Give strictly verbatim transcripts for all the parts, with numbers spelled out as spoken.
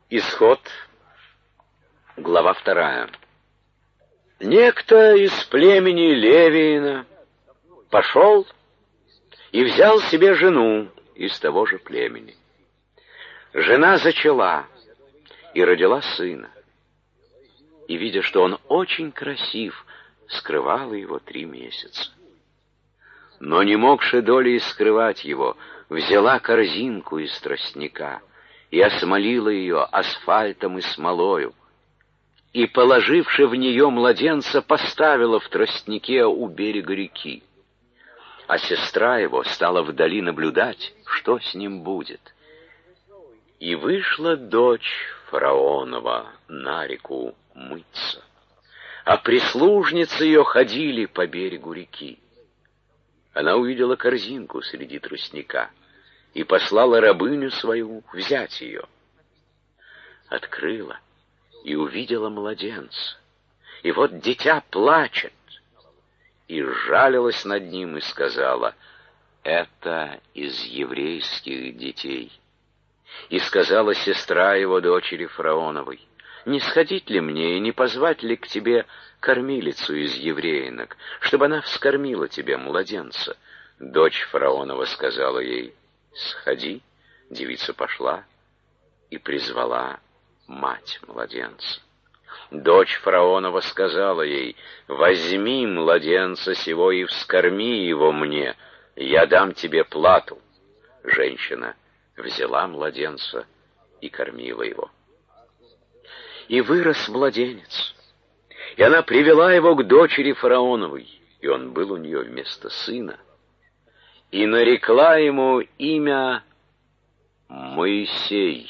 Исход, глава вторая. Некто из племени Левиина пошел и взял себе жену из того же племени. Жена зачала и родила сына. И, видя, что он очень красив, скрывала его три месяца. Но не могши долей скрывать его, взяла корзинку из тростника и осмолила ее асфальтом и смолою, и, положивши в нее младенца, поставила в тростнике у берега реки. А сестра его стала вдали наблюдать, что с ним будет. И вышла дочь фараонова на реку мыться, а прислужницы ее ходили по берегу реки. Она увидела корзинку среди тростника и послала рабыню свою взять ее. Открыла и увидела младенца, и вот дитя плачет, и жалилась над ним и сказала: «Это из еврейских детей». И сказала сестра его дочери фараоновой: «Не сходить ли мне и не позвать ли к тебе кормилицу из евреинок, чтобы она вскормила тебе младенца?» Дочь фараонова сказала ей: «Сходи». Девица пошла и призвала мать младенца. Дочь фараонова сказала ей: «Возьми младенца сего и вскорми его мне, я дам тебе плату». Женщина взяла младенца и кормила его. И вырос младенец, и она привела его к дочери фараоновой, и он был у нее вместо сына, и нарекла ему имя Моисей,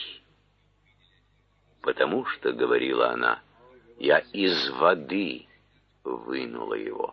потому что, говорила она, я из воды вынула его.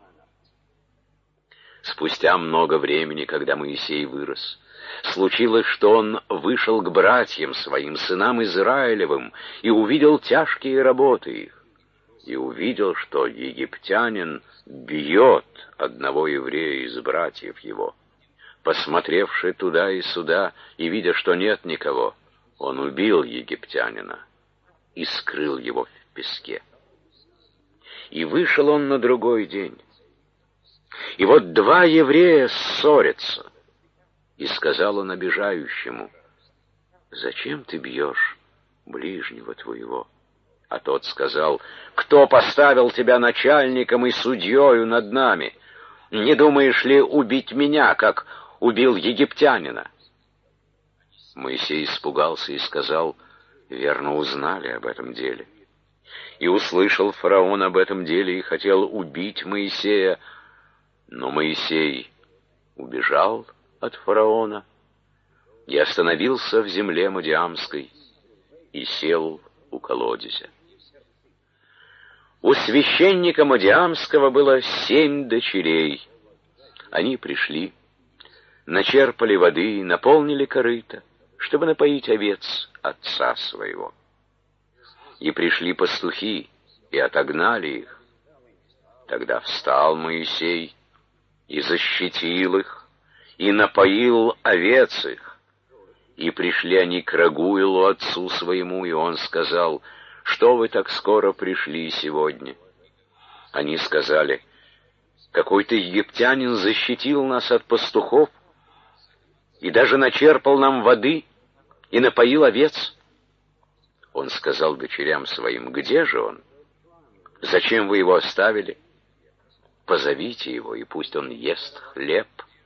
Спустя много времени, когда Моисей вырос, случилось, что он вышел к братьям своим, сынам Израилевым, и увидел тяжкие работы их, и увидел, что египтянин бьет одного еврея из братьев его. Посмотревши туда и сюда, и видя, что нет никого, он убил египтянина и скрыл его в песке. И вышел он на другой день, и вот два еврея ссорятся. И сказал он обижающему: «Зачем ты бьешь ближнего твоего?» А тот сказал: «Кто поставил тебя начальником и судьею над нами? Не думаешь ли убить меня, как убил египтянина?» Моисей испугался и сказал: «Верно узнали об этом деле». И услышал фараон об этом деле и хотел убить Моисея, но Моисей убежал от фараона и остановился в земле Мадиамской и сел у колодезя. У священника Мадиамского было семь дочерей. Они пришли, начерпали воды и наполнили корыто, чтобы напоить овец отца своего. И пришли пастухи и отогнали их. Тогда встал Моисей и защитил их, и напоил овец их. И пришли они к Рагуилу, отцу своему, и он сказал: «Что вы так скоро пришли сегодня?» Они сказали: «Какой-то египтянин защитил нас от пастухов, и даже начерпал нам воды, и напоил овец». Он сказал дочерям своим: «Где же он? Зачем вы его оставили? Позовите его, и пусть он ест хлеб».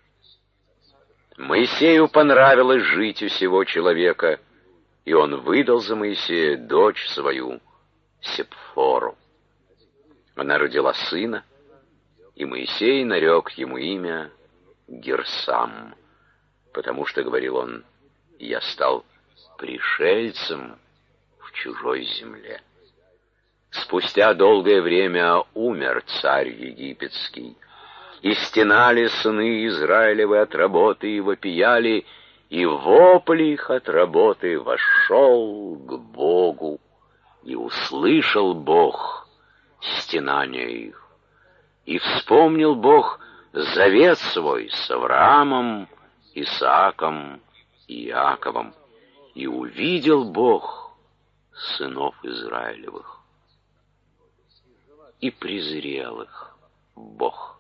Моисею понравилось жить у сего человека, и он выдал за Моисея дочь свою, Сепфору. Она родила сына, и Моисей нарек ему имя Герсам, потому что, говорил он, «Я стал пришельцем в чужой земле». Спустя долгое время умер царь египетский, и стенали сыны Израилевы от работы и вопияли, и вопль их от работы вошел к Богу, и услышал Бог стенания их. И вспомнил Бог завет свой с Авраамом, Исааком и Иаковом, и увидел Бог сынов Израилевых. И презрел их Бог.